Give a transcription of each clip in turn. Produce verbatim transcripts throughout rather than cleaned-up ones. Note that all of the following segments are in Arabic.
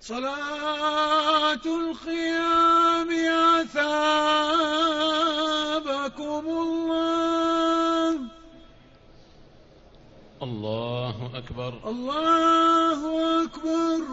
صلاة القيام أثابكم الله. الله أكبر. الله أكبر.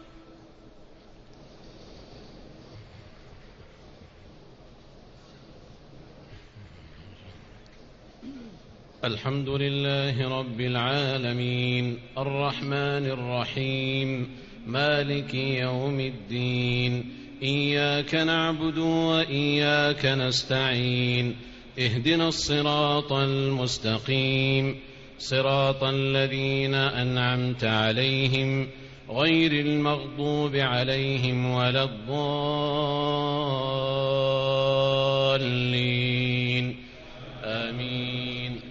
الحمد لله رب العالمين الرحمن الرحيم مالك يوم الدين إياك نعبد وإياك نستعين اهدنا الصراط المستقيم صراط الذين أنعمت عليهم غير المغضوب عليهم ولا الضالين آمين.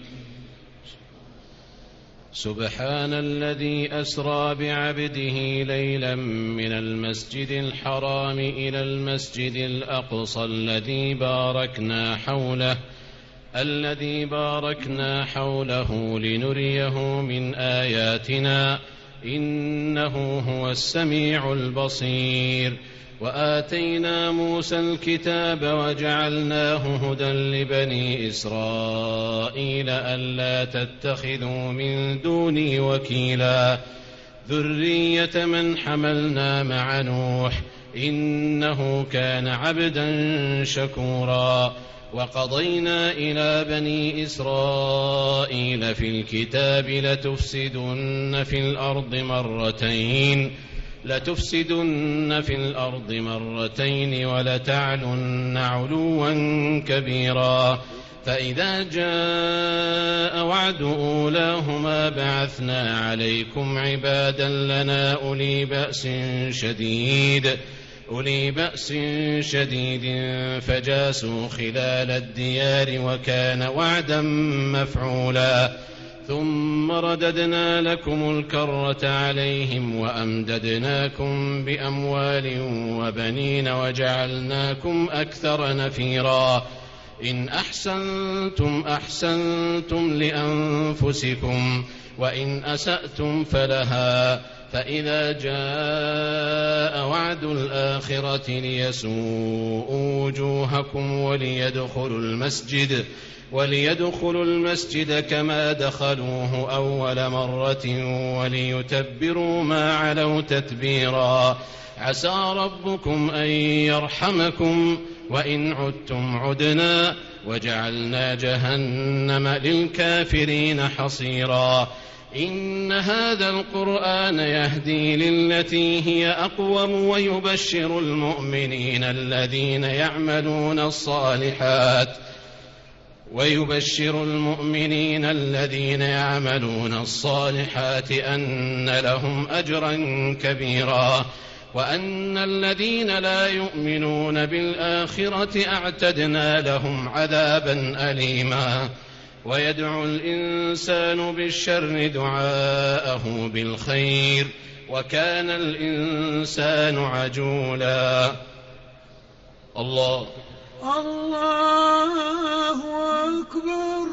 سبحان الذي أسرى بعبده ليلا من المسجد الحرام إلى المسجد الأقصى الذي باركنا حوله الذي باركنا حوله لنريه من آياتنا إنه هو السميع البصير. وآتينا موسى الكتاب وجعلناه هدى لبني إسرائيل ألا تتخذوا من دوني وكيلا ذرية من حملنا مع نوح إنه كان عبدا شكورا. وقضينا إلى بني إسرائيل في الكتاب لتفسدن في الأرض مرتين لتفسدن في الأرض مرتين ولتعلن علوا كبيرا. فإذا جاء وعد أولاهما بعثنا عليكم عبادا لنا أولي بأس شديد أولي بأس شديد فجاسوا خلال الديار وكان وعدا مفعولا. ثم رددنا لكم الكرة عليهم وأمددناكم بأموال وبنين وجعلناكم أكثر نفيرا. إن أحسنتم أحسنتم لأنفسكم وإن أسأتم فلها. فإذا جاء وعد الآخرة ليسوءوا وجوهكم وليدخلوا المسجد وليدخلوا المسجد كما دخلوه أول مرة وليتبروا ما علوا تتبيرا. عسى ربكم أن يرحمكم وإن عدتم عدنا وجعلنا جهنم للكافرين حصيرا. إن هذا القرآن يهدي للتي هي أقوم ويبشر المؤمنين الذين يعملون الصالحات ويبشر المؤمنين الذين يعملون الصالحات أن لهم أجرا كبيرا. وأن الذين لا يؤمنون بالآخرة أعتدنا لهم عذابا أليما. ويدعو الإنسان بالشر دعاءه بالخير وكان الإنسان عجولا. الله الله أكبر.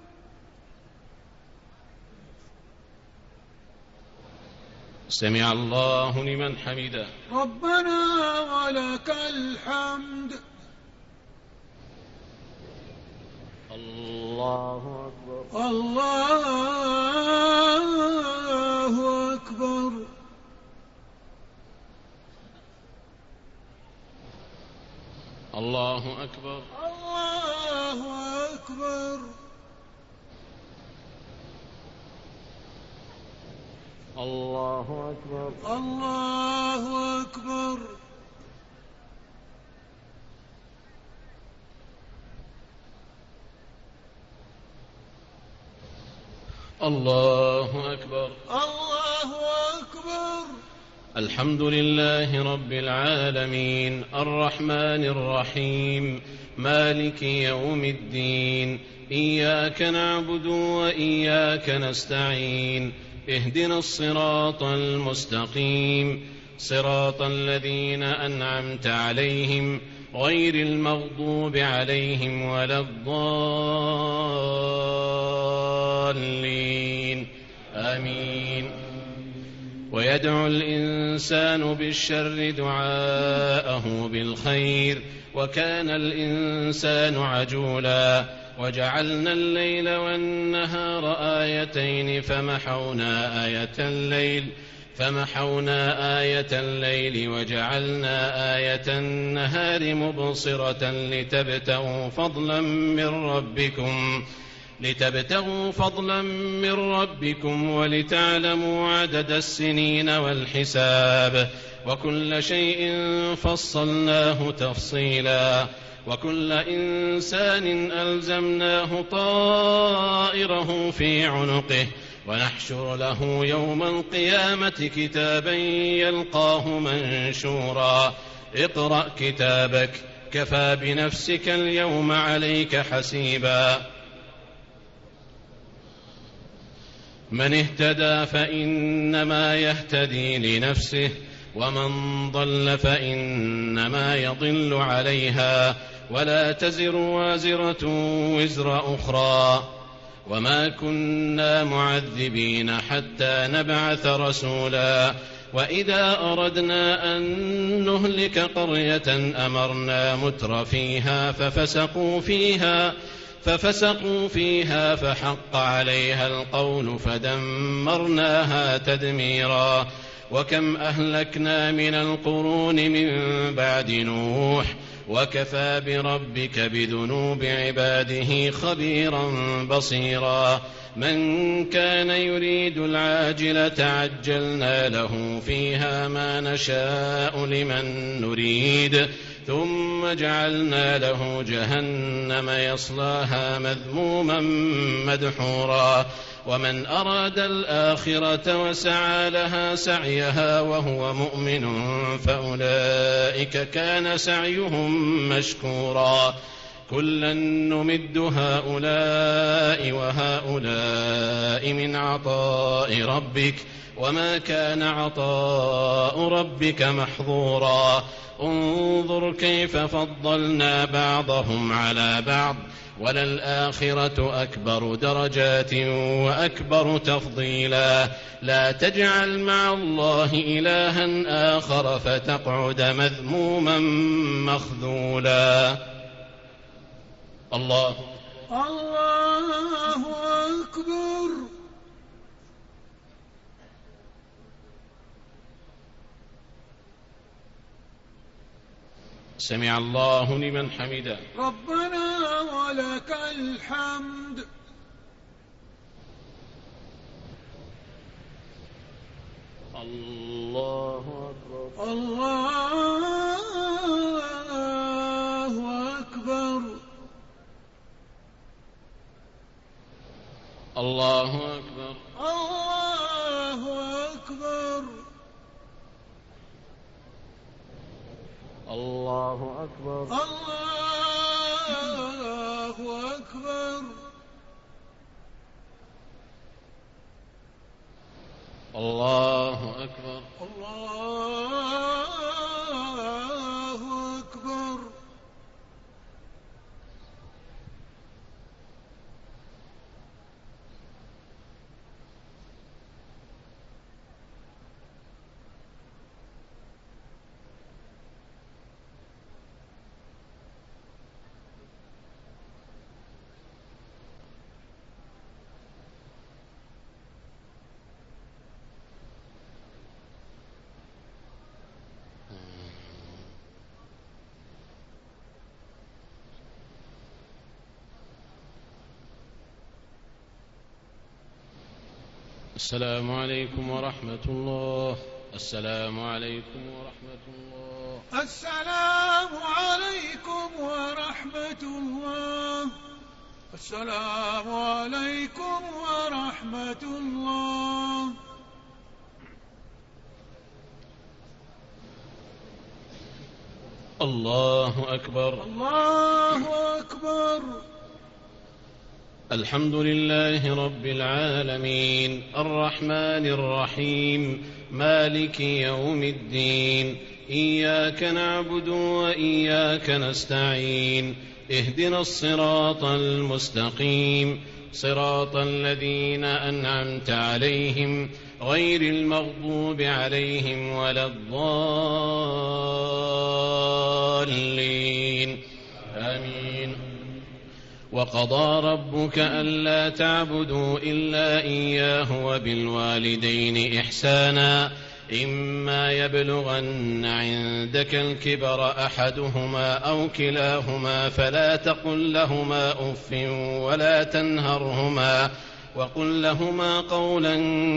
سمع الله لمن حمده. ربنا ولك الحمد. الله أكبر. الله أكبر. الله أكبر. الله أكبر. الله أكبر. الله أكبر. الله أكبر. الله أكبر. الحمد لله رب العالمين الرحمن الرحيم مالك يوم الدين إياك نعبد وإياك نستعين اهدنا الصراط المستقيم صراط الذين أنعمت عليهم غير المغضوب عليهم ولا الضالين آمين. ويدعو الإنسان بالشر دعاءه بالخير وكان الإنسان عجولا وجعلنا الليل والنهار آيتين فمحونا آية الليل فمحونا آية الليل وجعلنا آية النهار مبصرة لتبتغوا فضلا من ربكم لتبتغوا فضلا من ربكم ولتعلموا عدد السنين والحساب وكل شيء فصلناه تفصيلا وكل إنسان ألزمناه طائره في عنقه ونحشر له يوم القيامة كتابا يلقاه منشورا اقرأ كتابك كفى بنفسك اليوم عليك حسيبا من اهتدى فإنما يهتدي لنفسه ومن ضل فإنما يضل عليها ولا تزر وازرة وزر أخرى وما كنا معذبين حتى نبعث رسولا وإذا أردنا أن نهلك قرية أمرنا متر فيها ففسقوا فيها ففسقوا فيها فحق عليها القول فدمرناها تدميرا وكم أهلكنا من القرون من بعد نوح وكفى بربك بذنوب عباده خبيرا بصيرا من كان يريد العاجلة عجلنا له فيها ما نشاء لمن نريد ثم جعلنا له جهنم يصلاها مذموما مدحورا ومن أراد الآخرة وسعى لها سعيها وهو مؤمن فأولئك كان سعيهم مشكورا كلا نمد هؤلاء وهؤلاء من عطاء ربك وما كان عطاء ربك محظورا انظر كيف فضلنا بعضهم على بعض وللآخرة أكبر درجات وأكبر تفضيلا لا تجعل مع الله إلها آخر فتقعد مذموما مخذولا. الله الله أكبر. سمع الله لمن حمده. ربنا ولك الحمد. الله أكبر. الله أكبر. الله أكبر. الله أكبر. الله أكبر. الله أكبر. الله أكبر. الله أكبر. السلام عليكم ورحمة الله. السلام عليكم ورحمة الله. السلام عليكم ورحمة الله. السلام عليكم ورحمة الله. الله أكبر. الله أكبر. الحمد لله رب العالمين الرحمن الرحيم مالك يوم الدين إياك نعبد وإياك نستعين اهدنا الصراط المستقيم صراط الذين أنعمت عليهم غير المغضوب عليهم ولا الضالين آمين. وقضى ربك ألا تعبدوا إلا إياه وبالوالدين إحسانا إما يبلغن عندك الكبر أحدهما أو كلاهما فلا تقل لهما أف ولا تنهرهما وقل لهما قولا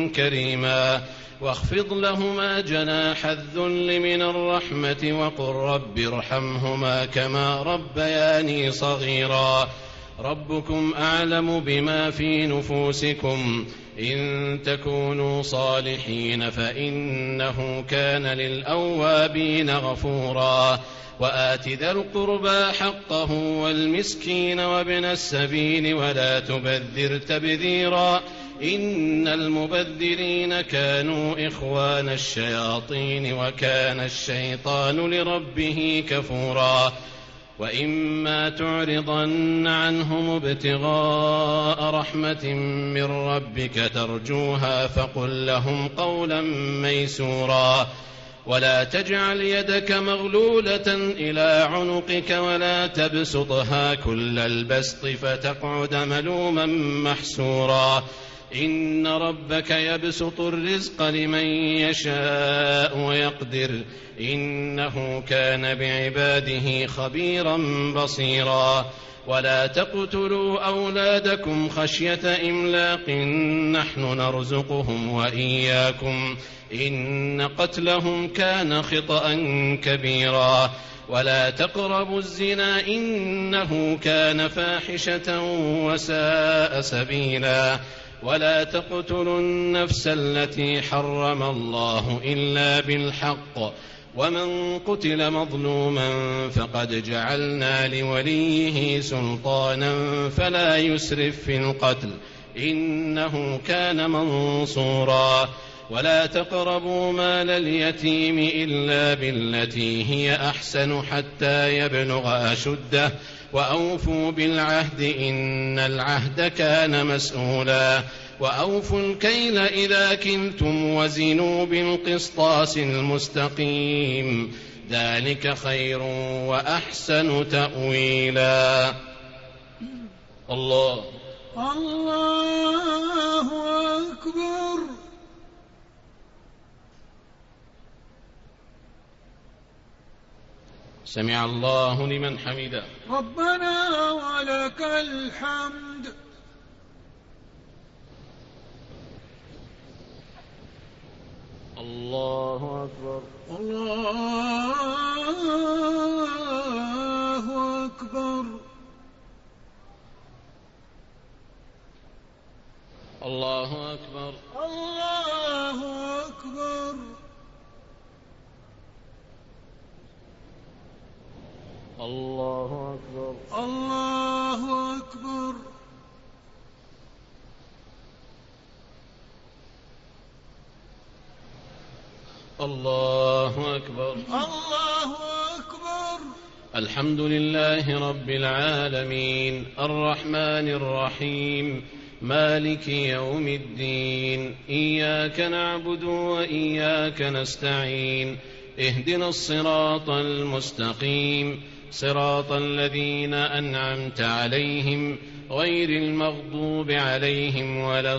كريما واخفض لهما جناح الذل من الرحمة وقل رب ارحمهما كما ربياني صغيرا ربكم أعلم بما في نفوسكم إن تكونوا صالحين فإنه كان للأوابين غفورا وآت ذا القربى حقه والمسكين وابن السبيل ولا تبذر تبذيرا إن المبذرين كانوا إخوان الشياطين وكان الشيطان لربه كفورا وإما تعرضن عنهم ابتغاء رحمة من ربك ترجوها فقل لهم قولا ميسورا ولا تجعل يدك مغلولة إلى عنقك ولا تبسطها كل البسط فتقعد ملوما محسورا إن ربك يبسط الرزق لمن يشاء ويقدر إنه كان بعباده خبيرا بصيرا ولا تقتلوا أولادكم خشية إملاق نحن نرزقهم وإياكم إن قتلهم كان خطأ كبيرا ولا تقربوا الزنا إنه كان فاحشة وساء سبيلا ولا تقتلوا النفس التي حرم الله إلا بالحق ومن قتل مظلوما فقد جعلنا لوليه سلطانا فلا يسرف في القتل إنه كان منصورا ولا تقربوا مال اليتيم إلا بالتي هي أحسن حتى يبلغ أشده وأوفوا بالعهد إن العهد كان مسؤولا وأوفوا الكيل إذا كلتم وزنوا بالقسطاس المستقيم ذلك خير وأحسن تأويلا. الله الله أكبر. سمع الله لمن حمده. ربنا ولك الحمد. الله أكبر. الله أكبر. الله أكبر. الله أكبر. الله أكبر. الله أكبر. الله أكبر. الله أكبر. الحمد لله رب العالمين الرحمن الرحيم مالك يوم الدين إياك نعبد وإياك نستعين اهدنا الصراط المستقيم صراط الذين أنعمت عليهم غير المغضوب عليهم ولا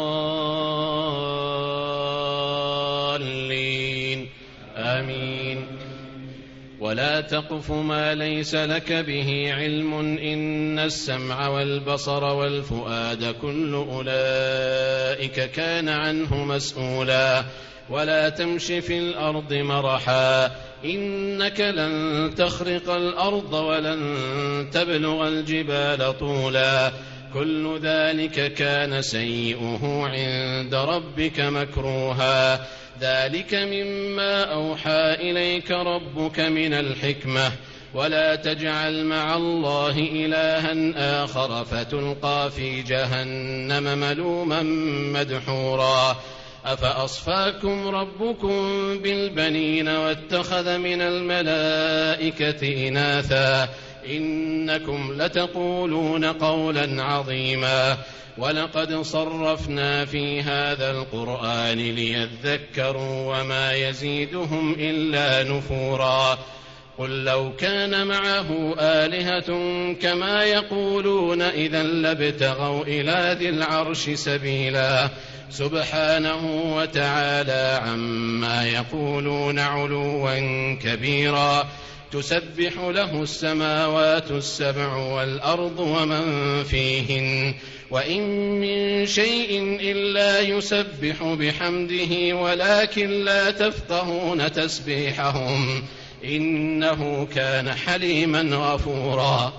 الضالين آمين. ولا تقف ما ليس لك به علم إن السمع والبصر والفؤاد كل أولئك كان عنه مسؤولا ولا تمش في الأرض مرحا إنك لن تخرق الأرض ولن تبلغ الجبال طولا كل ذلك كان سيئه عند ربك مكروها ذلك مما أوحى إليك ربك من الحكمة ولا تجعل مع الله إلها آخر فتلقى في جهنم ملوما مدحورا أفأصفاكم ربكم بالبنين واتخذ من الملائكة إناثا إنكم لتقولون قولا عظيما ولقد صرفنا في هذا القرآن ليذكروا وما يزيدهم إلا نفورا قل لو كان معه آلهة كما يقولون إذا لابتغوا إلى ذي العرش سبيلا سبحانه وتعالى عما يقولون علوا كبيرا تسبح له السماوات السبع والأرض ومن فيهن وإن من شيء إلا يسبح بحمده ولكن لا تفقهون تسبيحهم إنه كان حليما غفورا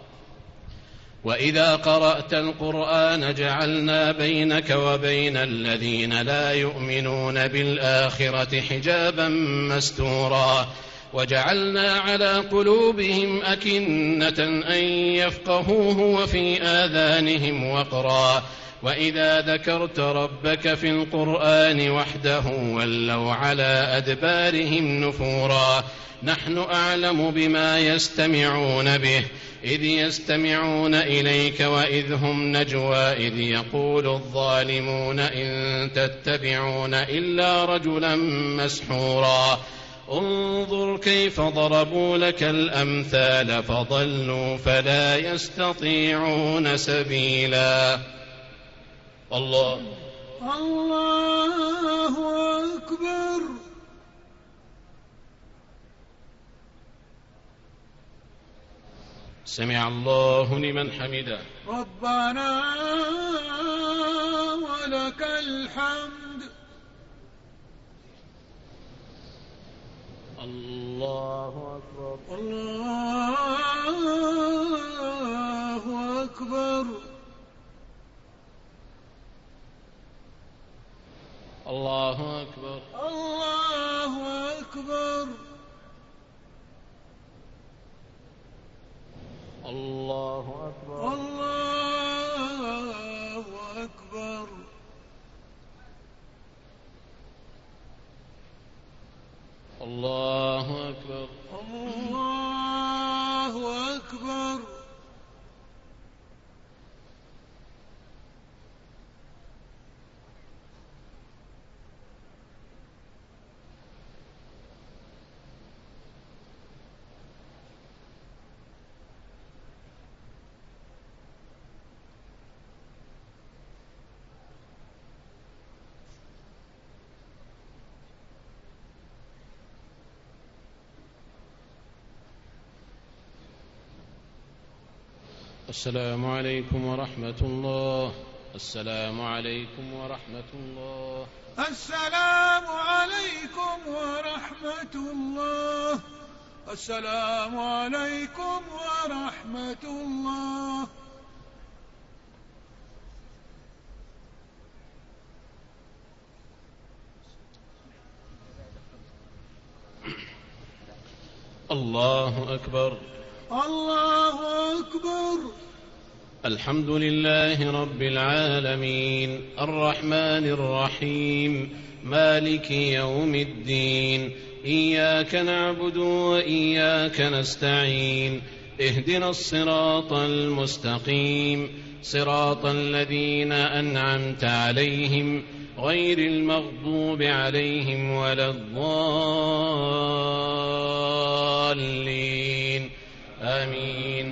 وإذا قرأت القرآن جعلنا بينك وبين الذين لا يؤمنون بالآخرة حجابا مستورا وجعلنا على قلوبهم أكنة أن يفقهوه وفي آذانهم وقرا وإذا ذكرت ربك في القرآن وحده ولوا على أدبارهم نفورا نحن أعلم بما يستمعون به إذ يستمعون إليك وإذ هم نجوى إذ يقول الظالمون إن تتبعون إلا رجلا مسحورا انظر كيف ضربوا لك الأمثال فضلوا فلا يستطيعون سبيلا الله الله أكبر سمع الله لمن حمده ربنا ولك الحمد الله أكبر الله أكبر الله أكبر الله أكبر الله أكبر الله أكبر الله أكبر الله أكبر السلام عليكم ورحمة الله السلام عليكم ورحمة الله السلام عليكم ورحمة الله السلام عليكم ورحمة الله الله أكبر الله أكبر الحمد لله رب العالمين الرحمن الرحيم مالك يوم الدين إياك نعبد وإياك نستعين اهدنا الصراط المستقيم صراط الذين أنعمت عليهم غير المغضوب عليهم ولا الضالين آمين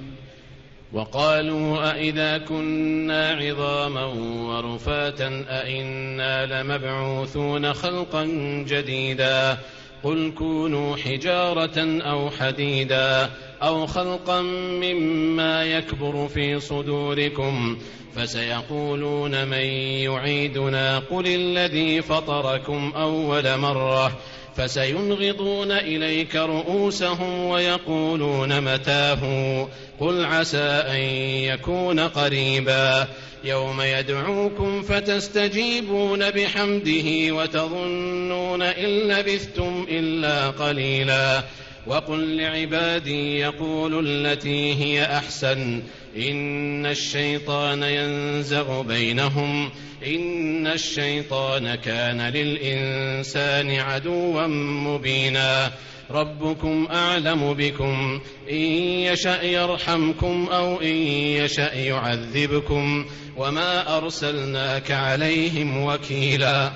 وقالوا أئذا كنا عظاما ورفاتا أئنا لمبعوثون خلقا جديدا قل كونوا حجارة أو حديدا أو خلقا مما يكبر في صدوركم فسيقولون من يعيدنا قل الذي فطركم أول مرة فسينغضون إليك رؤوسهم ويقولون متاه قل عسى أن يكون قريبا يوم يدعوكم فتستجيبون بحمده وتظنون إن لبثتم إلا قليلا وقل لعبادي يقولوا التي هي أحسن إن الشيطان ينزغ بينهم إن الشيطان كان للإنسان عدوا مبينا ربكم أعلم بكم إن يشأ يرحمكم أو إن يشأ يعذبكم وما أرسلناك عليهم وكيلا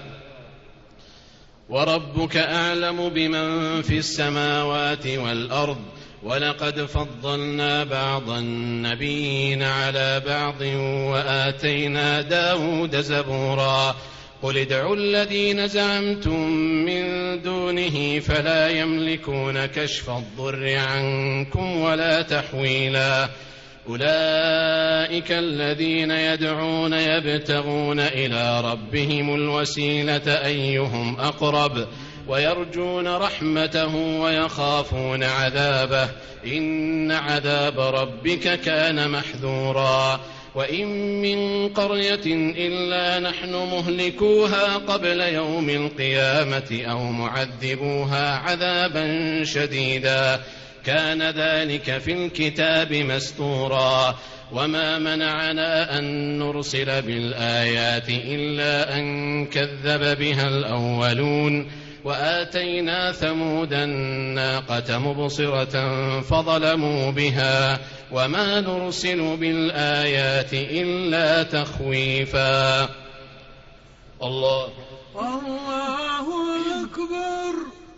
وربك أعلم بمن في السماوات والأرض ولقد فضلنا بعض النبيين على بعض وآتينا داود زبورا قل ادعوا الذين زعمتم من دونه فلا يملكون كشف الضر عنكم ولا تحويلا أولئك الذين يدعون يبتغون إلى ربهم الوسيلة أيهم أقرب ويرجون رحمته ويخافون عذابه إن عذاب ربك كان محذورا وإن من قرية إلا نحن مهلكوها قبل يوم القيامة أو معذبوها عذابا شديدا كان ذلك في الكتاب مسطورا وما منعنا أن نرسل بالآيات إلا أن كذب بها الأولون وآتينا ثمود الناقة مبصرة فظلموا بها وما نرسل بالآيات إلا تخويفا الله الله أكبر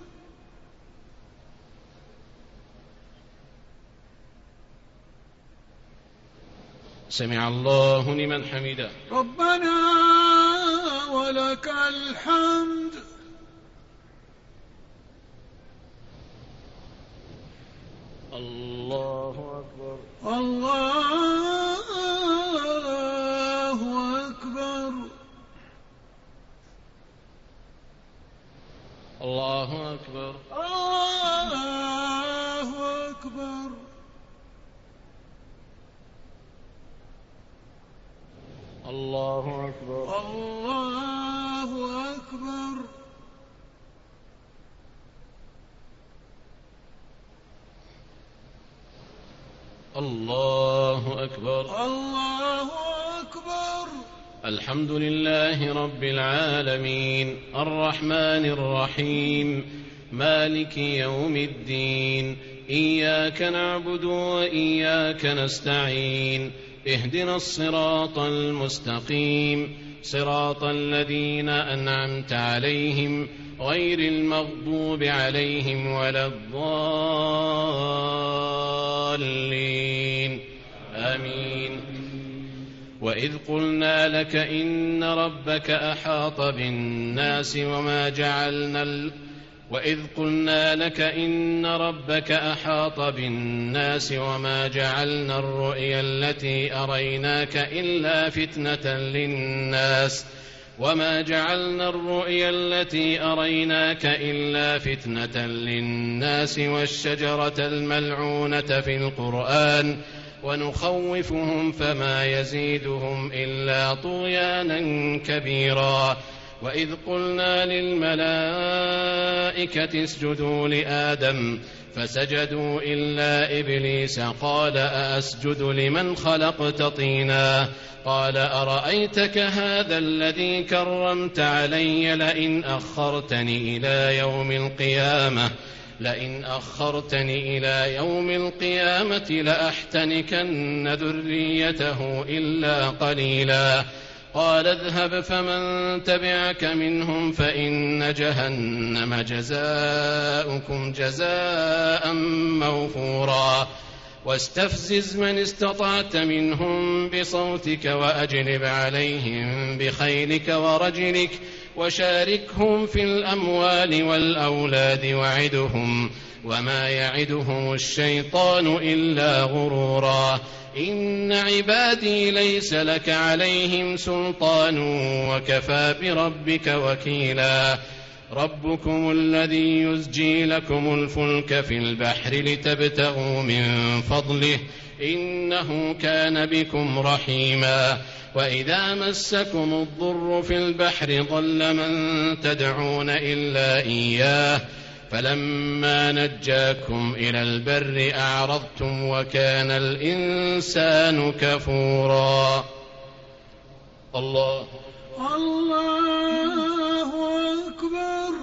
سمع الله لمن حمده ربنا ولك الحمد الله أكبر الله أكبر الله أكبر الله أكبر الله أكبر الله أكبر الله أكبر الله أكبر الحمد لله رب العالمين الرحمن الرحيم مالك يوم الدين إياك نعبد وإياك نستعين اهدنا الصراط المستقيم صراط الذين أنعمت عليهم غير المغضوب عليهم ولا الضالين آمين وإذ قلنا لك إن ربك أحاط بالناس وما جعلنا ال... وإذ قلنا لك إن ربك أحاط بالناس وما جعلنا الرؤيا التي أريناك إلا فتنة للناس وما جعلنا الرؤيا التي أريناك إلا فتنة للناس والشجرة الملعونة في القرآن ونخوفهم فما يزيدهم إلا طغيانا كبيرا وإذ قلنا للملائكة اسجدوا لآدم فسجدوا إلا إبليس قال أأسجد لمن خلقت طينا قال أرأيتك هذا الذي كرمت علي لئن أخرتني إلى يوم القيامة لئن أخرتني إلى يوم القيامة لأحتنكن ذريته إلا قليلا قال اذهب فمن تبعك منهم فإن جهنم جزاؤكم جزاء موفورا واستفزز من استطعت منهم بصوتك وأجلب عليهم بخيلك ورجلك وشاركهم في الأموال والأولاد وعدهم وما يعدهم الشيطان إلا غرورا إن عبادي ليس لك عليهم سلطان وكفى بربك وكيلا ربكم الذي يزجي لكم الفلك في البحر لتبتغوا من فضله إنه كان بكم رحيما وإذا مسكم الضر في البحر ضل من تدعون إلا إياه فلما نجاكم إلى البر أعرضتم وكان الإنسان كفورا. الله الله أكبر.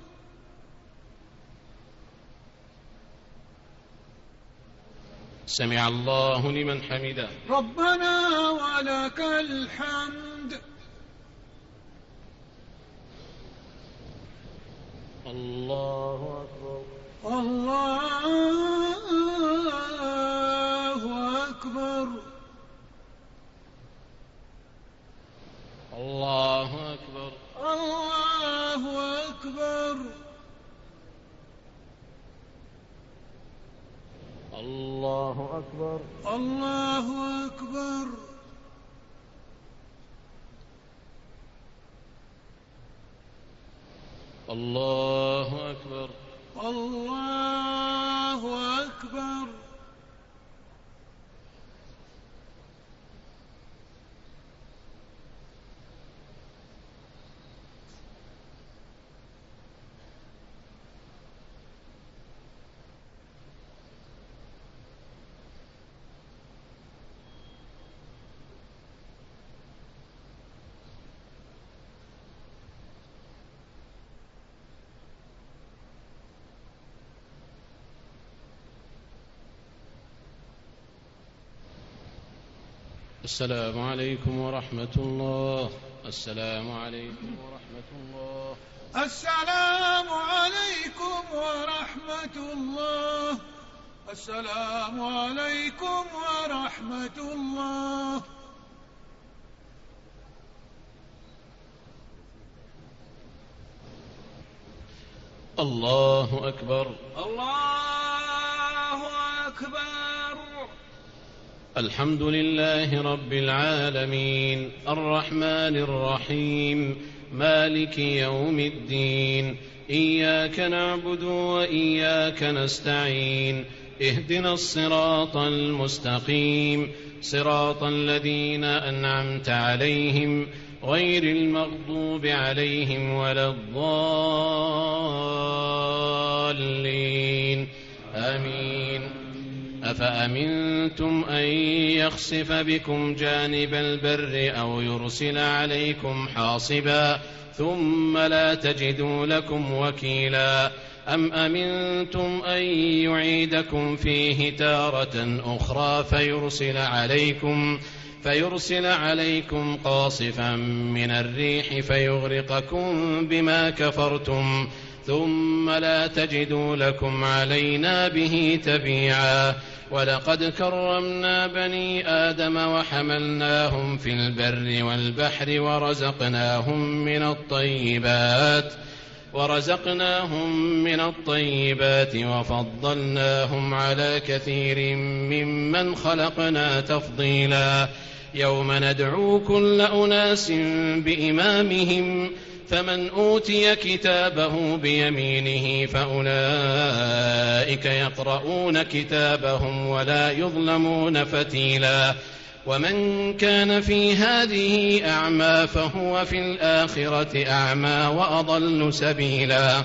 سمع الله لمن حمده. ربنا ولك الحمد. الله أكبر. الله أكبر. الله أكبر. الله أكبر. الله أكبر. الله أكبر. الله أكبر. الله أكبر. السلام عليكم ورحمة الله. السلام عليكم ورحمة الله. السلام عليكم ورحمة الله. السلام عليكم ورحمة الله. الله أكبر. الله أكبر. الحمد لله رب العالمين الرحمن الرحيم مالك يوم الدين إياك نعبد وإياك نستعين اهدنا الصراط المستقيم صراط الذين أنعمت عليهم غير المغضوب عليهم ولا الضالين آمين. أفأمنتم أن يخسف بكم جانب البر أو يرسل عليكم حاصبا ثم لا تجدوا لكم وكيلا أم أمنتم أن يعيدكم فيه تارة أخرى فيرسل عليكم فيرسل عليكم قاصفا من الريح فيغرقكم بما كفرتم ثم لا تجدوا لكم علينا به تبيعا ولقد كرمنا بني آدم وحملناهم في البر والبحر ورزقناهم من الطيبات ورزقناهم من الطيبات وفضلناهم على كثير ممن خلقنا تفضيلا يوم ندعو كل أناس بإمامهم فمن أوتي كتابه بيمينه فأولئك يقرؤون كتابهم ولا يظلمون فتيلا ومن كان في هذه أعمى فهو في الآخرة أعمى وأضل سبيلا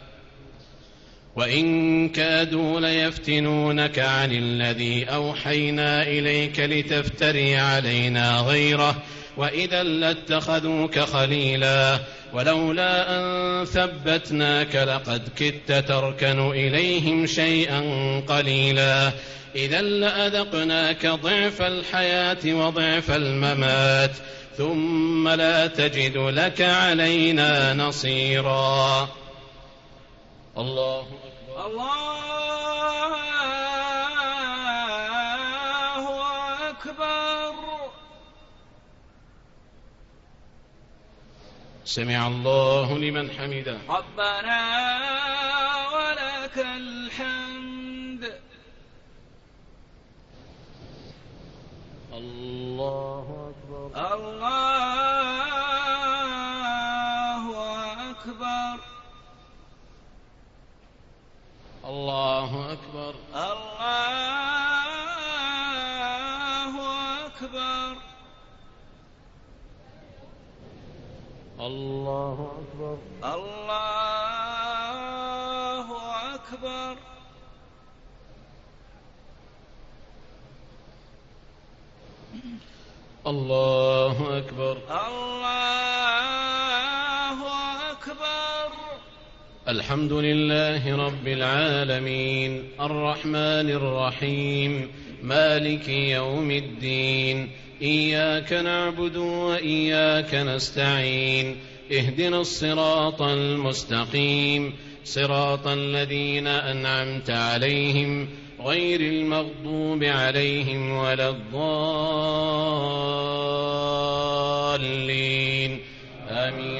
وإن كادوا ليفتنونك عن الذي أوحينا إليك لتفتري علينا غيره وإذا لاتخذوك خليلا ولولا أن ثبتناك لقد كدت تركن إليهم شيئا قليلا إذا لأذقناك ضعف الحياة وضعف الممات ثم لا تجد لك علينا نصيرا. الله أكبر. الله أكبر. سمع الله لمن حمده. ربنا ولك الحمد. الله أكبر. الله أكبر. الله أكبر. الله أكبر. الله أكبر. الله أكبر. الله أكبر. الله أكبر. الحمد لله رب العالمين الرحمن الرحيم مالك يوم الدين إياك نعبد وإياك نستعين اهدنا الصراط المستقيم صراط الذين أنعمت عليهم غير المغضوب عليهم ولا الضالين آمين.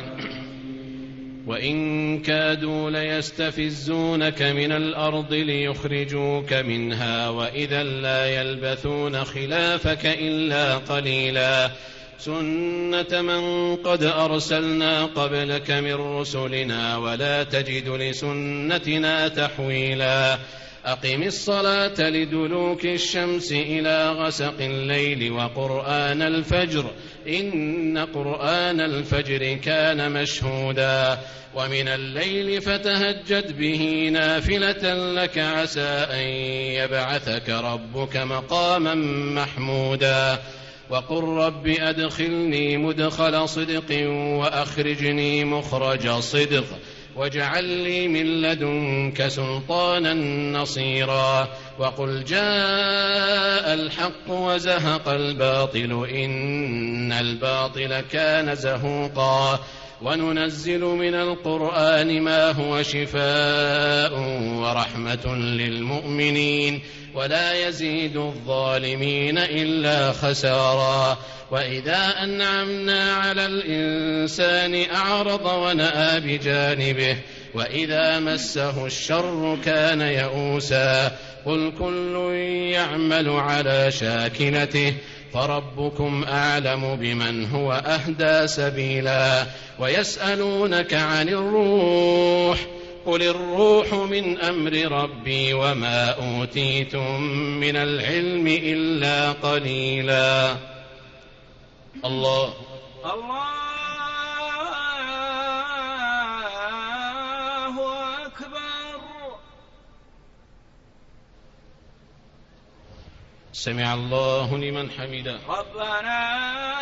وإن كادوا ليستفزونك من الأرض ليخرجوك منها وإذا لا يلبثون خلافك إلا قليلا سنة من قد أرسلنا قبلك من رسلنا ولا تجد لسنتنا تحويلا أقم الصلاة لدلوك الشمس إلى غسق الليل وقرآن الفجر إن قرآن الفجر كان مشهودا ومن الليل فتهجد به نافلة لك عسى أن يبعثك ربك مقاما محمودا وقل رب أدخلني مدخل صدق وأخرجني مخرج صدق واجعل لي من لدنك سلطانا نصيرا وقل جاء الحق وزهق الباطل إن الباطل كان زهوقا وننزل من القرآن ما هو شفاء ورحمة للمؤمنين ولا يزيد الظالمين إلا خسارا وإذا أنعمنا على الإنسان أعرض ونأى بجانبه وإذا مسه الشر كان يئوسا قل كل يعمل على شاكلته فربكم أعلم بمن هو أهدى سبيلا ويسألونك عن الروح قل الروح من أمر ربي وما أوتيتم من العلم إلا قليلا. الله الله أكبر. سمع الله لمن حمده ربنا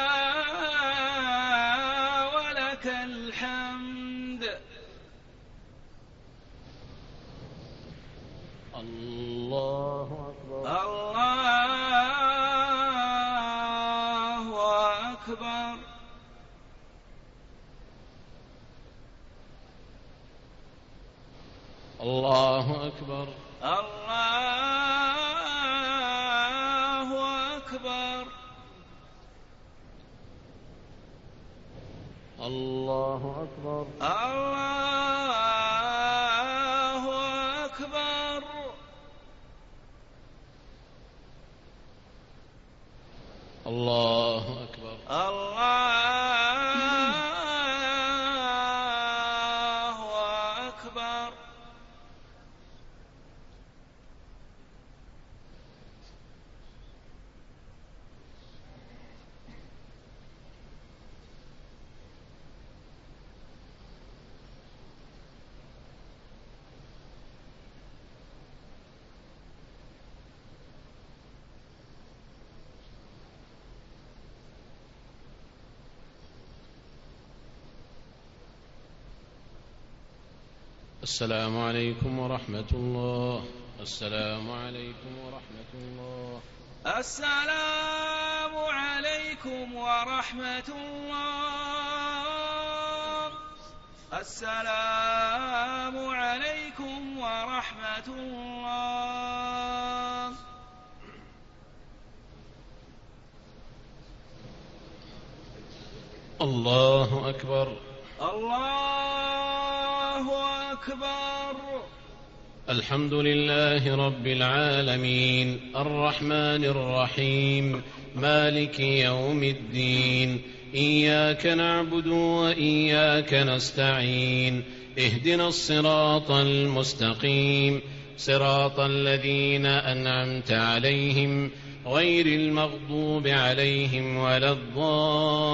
ولك الحمد. الله أكبر. الله أكبر. الله أكبر. الله أكبر. الله أكبر. الله أكبر. الله أكبر. الله أكبر. السلام عليكم ورحمة الله. السلام عليكم ورحمة الله. السلام عليكم ورحمة الله. السلام عليكم ورحمة الله. الله أكبر. الله أكبر. الحمد لله رب العالمين الرحمن الرحيم مالك يوم الدين إياك نعبد وإياك نستعين اهدنا الصراط المستقيم صراط الذين أنعمت عليهم غير المغضوب عليهم ولا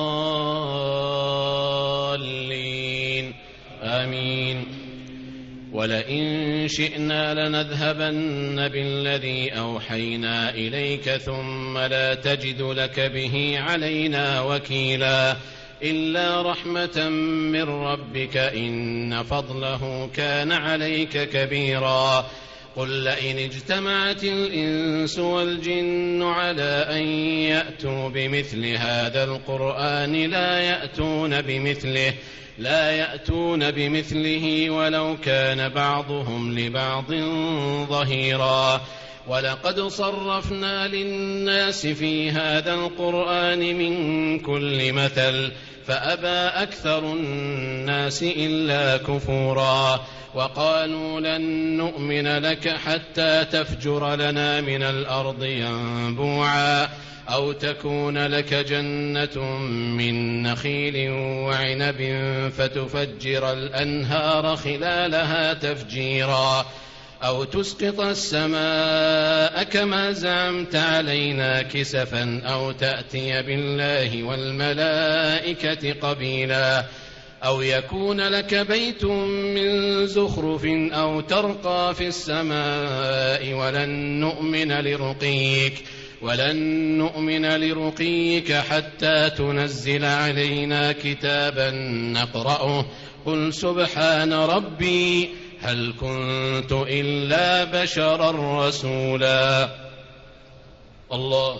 الضالين آمين. ولئن شئنا لنذهبن بالذي أوحينا إليك ثم لا تجد لك به علينا وكيلا إلا رحمة من ربك إن فضله كان عليك كبيرا قل لئن اجتمعت الإنس والجن على أن يأتوا بمثل هذا القرآن لا يأتون بمثله لا يأتون بمثله ولو كان بعضهم لبعض ظهيرا ولقد صرفنا للناس في هذا القرآن من كل مثل فأبى أكثر الناس إلا كفورا وقالوا لن نؤمن لك حتى تفجر لنا من الأرض ينبوعا أو تكون لك جنة من نخيل وعنب فتفجر الأنهار خلالها تفجيرا أو تسقط السماء كما زعمت علينا كسفا أو تأتي بالله والملائكة قبيلا أو يكون لك بيت من زخرف أو ترقى في السماء ولن نؤمن لرقيك ولن نؤمن لرقيك حتى تنزل علينا كتابا نقرأه قل سبحان ربي هل كنت إلا بشرا رسولا. الله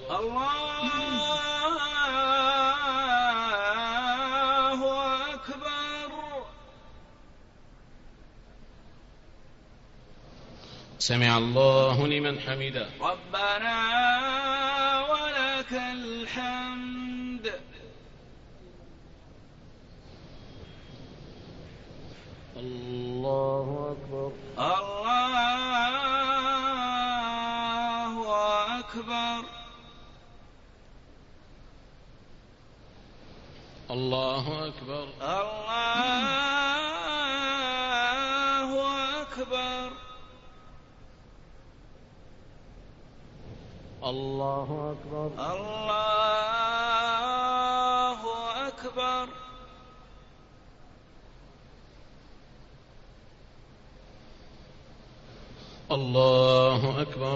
الله أكبر. سمع الله لمن حمده. ربنا ولك الحمد. الله أكبر. الله أكبر. الله أكبر. الله أكبر. الله أكبر. الله أكبر. الله أكبر.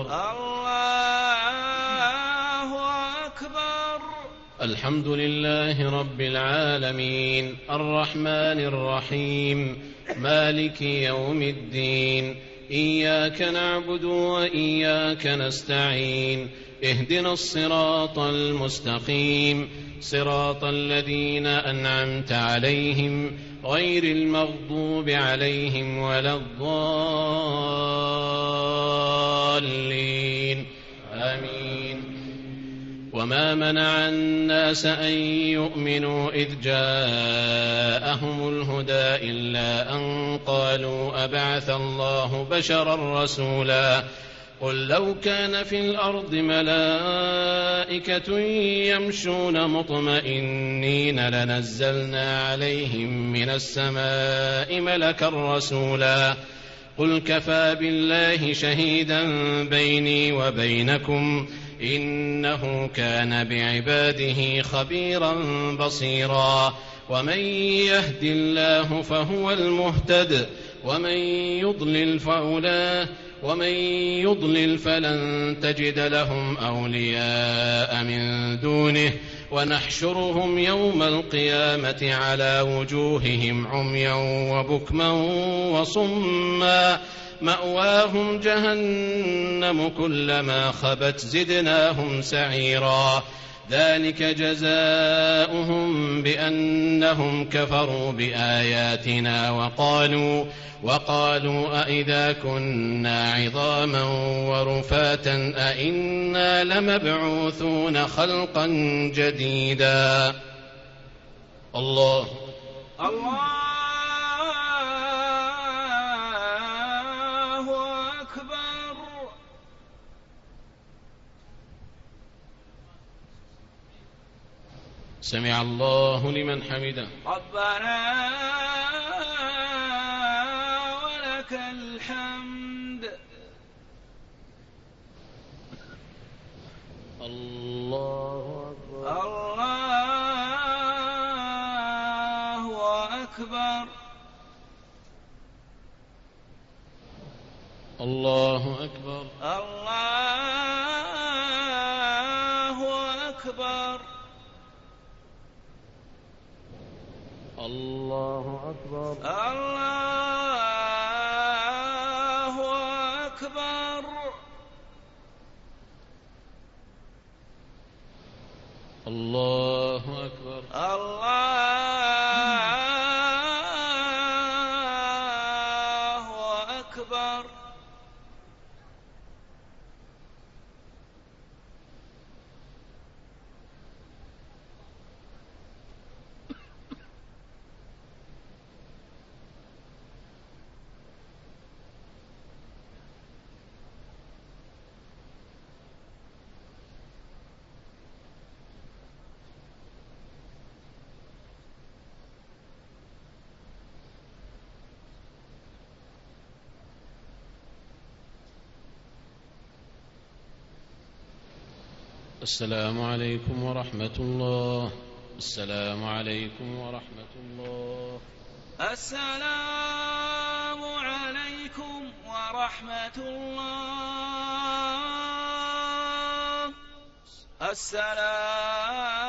الله أكبر. الحمد لله رب العالمين الرحمن الرحيم مالك يوم الدين إياك نعبد وإياك نستعين اهدنا الصراط المستقيم صراط الذين أنعمت عليهم غير المغضوب عليهم ولا الضالين آمين. وما منع الناس أن يؤمنوا إذ جاءهم الهدى إلا أن قالوا أبعث الله بشرا رسولا قل لو كان في الأرض ملائكة يمشون مطمئنين لنزلنا عليهم من السماء ملكا رسولا قل كفى بالله شهيدا بيني وبينكم إنه كان بعباده خبيرا بصيرا ومن يهد الله فهو المهتد ومن يضلل فأولئك ومن يضلل فلن تجد لهم أولياء من دونه ونحشرهم يوم القيامة على وجوههم عميا وبكما وصما مأواهم جهنم كلما خبت زدناهم سعيرا ذلك جزاؤهم بأنهم كفروا بآياتنا وقالوا وقالوا أئذا كنا عظاما ورفاتا أئنا لمبعوثون خلقا جديدا. الله الله أكبر. سمع الله لمن حمده. ربنا ولك الحمد. الله أكبر. الله أكبر. الله أكبر. الله أكبر. الله أكبر. الله أكبر. الله أكبر. الله أكبر. السلام عليكم ورحمة الله. السلام عليكم ورحمة الله. السلام عليكم ورحمة الله. السلام